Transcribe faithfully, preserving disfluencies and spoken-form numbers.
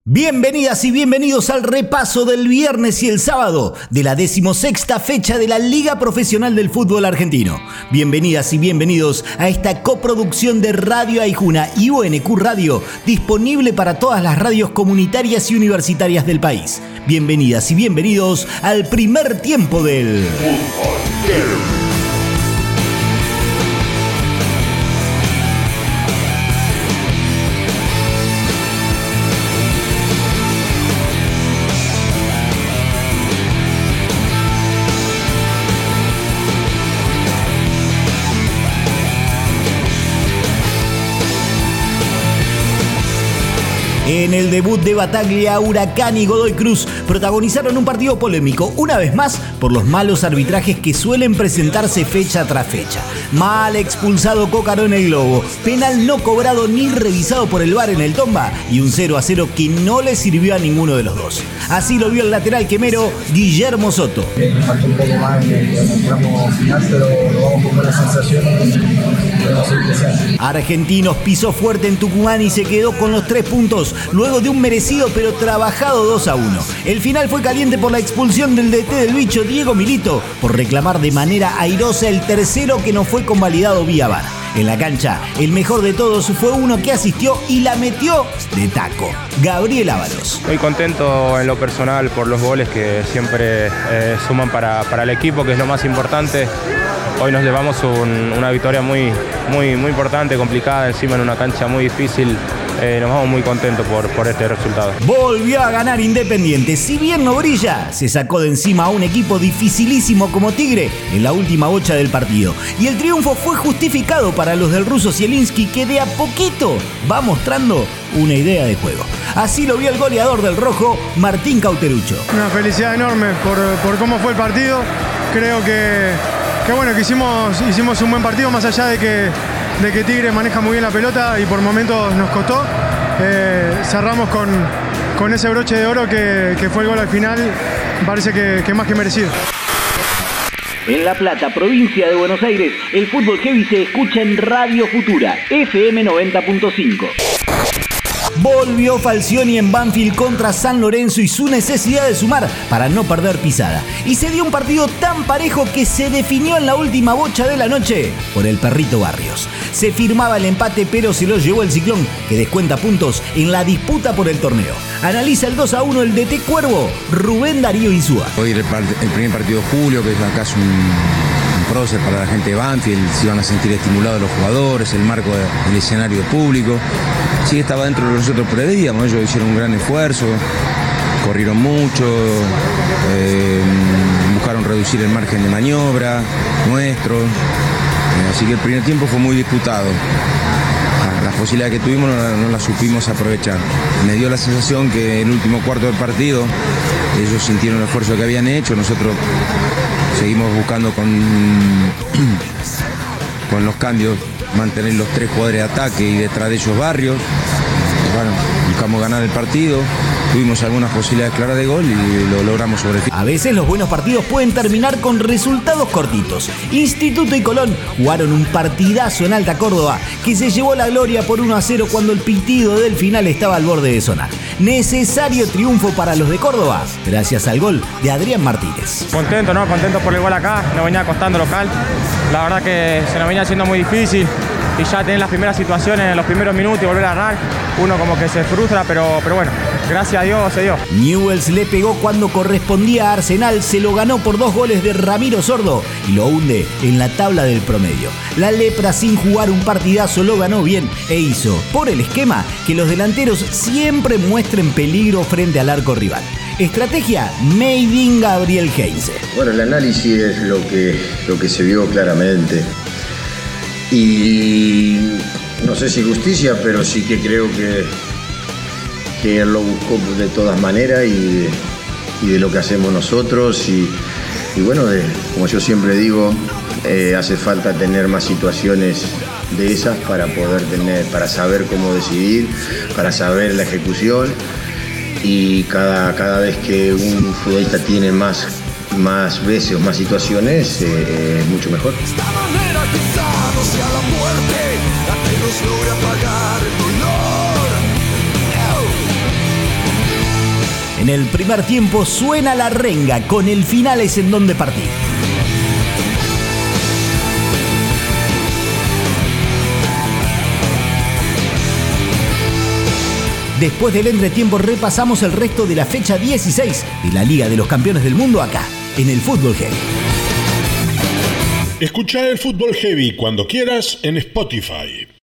Bienvenidas y bienvenidos al repaso del viernes y el sábado de la decimosexta fecha de la Liga Profesional del Fútbol Argentino. Bienvenidas y bienvenidos a esta coproducción de Radio Aijuna y U N Q Radio, disponible para todas las radios comunitarias y universitarias del país. Bienvenidas y bienvenidos al primer tiempo del Fútbol. En el debut de Bataglia, Huracán y Godoy Cruz protagonizaron un partido polémico, una vez más, por los malos arbitrajes que suelen presentarse fecha tras fecha. Mal expulsado Cócaro en el Globo, penal no cobrado ni revisado por el V A R en el Tomba y un cero a cero que no le sirvió a ninguno de los dos. Así lo vio el lateral quemero Guillermo Soto. Me faltó un poco más en el tramo final, pero lo vamos con buena sensación. Argentinos pisó fuerte en Tucumán y se quedó con los tres puntos, luego de un merecido pero trabajado dos a uno. El final fue caliente por la expulsión del D T del bicho Diego Milito por reclamar de manera airosa el tercero que no fue convalidado vía V A R. En la cancha, el mejor de todos fue uno que asistió y la metió de taco, Gabriel Ábalos. Muy contento en lo personal por los goles que siempre eh, suman para, para el equipo, que es lo más importante. Hoy nos llevamos un, una victoria muy, muy, muy importante, complicada, encima en una cancha muy difícil. Eh, nos vamos muy contentos por, por este resultado. Volvió a ganar Independiente. Si bien no brilla, se sacó de encima a un equipo dificilísimo como Tigre en la última bocha del partido. Y el triunfo fue justificado para los del ruso Zielinski, que de a poquito va mostrando una idea de juego. Así lo vio el goleador del rojo, Martín Cauterucho. Una felicidad enorme por, por cómo fue el partido. Creo que, que bueno, que hicimos, hicimos un buen partido, más allá de que de que Tigre maneja muy bien la pelota y por momentos nos costó. Eh, cerramos con, con ese broche de oro que, que fue el gol al final, me parece que, que más que merecido. En La Plata, provincia de Buenos Aires, el fútbol heavy se escucha en Radio Futura, F M noventa punto cinco. Volvió Falcioni en Banfield contra San Lorenzo y su necesidad de sumar para no perder pisada. Y se dio un partido tan parejo que se definió en la última bocha de la noche por el Perrito Barrios. Se firmaba el empate, pero se lo llevó el Ciclón, que descuenta puntos en la disputa por el torneo. Analiza el dos a uno el D T Cuervo, Rubén Darío Insúa. Hoy el, el primer partido de julio, que es acá es un, un prócer para la gente de Banfield, se iban a sentir estimulados los jugadores, el marco del escenario público. Sí, estaba dentro de lo que nosotros preveíamos, ellos hicieron un gran esfuerzo, corrieron mucho, eh, buscaron reducir el margen de maniobra nuestro, eh, así que el primer tiempo fue muy disputado. Las posibilidades que tuvimos no, no las supimos aprovechar. Me dio la sensación que en el último cuarto del partido ellos sintieron el esfuerzo que habían hecho, nosotros seguimos buscando con, con los cambios mantener los tres jugadores de ataque y detrás de ellos Barrios. Bueno, buscamos ganar el partido, tuvimos algunas posibilidades claras de gol y lo logramos sobre el fin. A veces los buenos partidos pueden terminar con resultados cortitos. Instituto y Colón jugaron un partidazo en Alta Córdoba que se llevó la gloria por uno a cero cuando el pitido del final estaba al borde de sonar. Necesario triunfo para los de Córdoba, gracias al gol de Adrián Martínez. Contento, ¿no? Contento por el gol acá, nos venía costando local. La verdad que se nos venía haciendo muy difícil y ya tener las primeras situaciones en los primeros minutos y volver a ganar, uno como que se frustra, pero, pero bueno, gracias a Dios se dio. Newell's le pegó cuando correspondía a Arsenal, se lo ganó por dos goles de Ramiro Sordo y lo hunde en la tabla del promedio. La Lepra, sin jugar un partidazo, lo ganó bien e hizo, por el esquema, que los delanteros siempre muestren peligro frente al arco rival. Estrategia made in Gabriel Heinze. Bueno, el análisis es lo que, lo que se vio claramente. Y no sé si justicia, pero sí que creo que, que él lo buscó de todas maneras y, y de lo que hacemos nosotros. Y, y bueno, de, como yo siempre digo, eh, hace falta tener más situaciones de esas para poder tener, para saber cómo decidir, para saber la ejecución. Y cada, cada vez que un futbolista tiene más, más veces o más situaciones, eh, es mucho mejor. Hacia la muerte, a que nos logre apagar el dolor. En el primer tiempo suena la renga, con el final es en donde partir. Después del entretiempo repasamos el resto de la fecha dieciséis de la Liga de los Campeones del Mundo acá, en el Fútbol Heavy. Escucha el Fútbol Heavy cuando quieras en Spotify.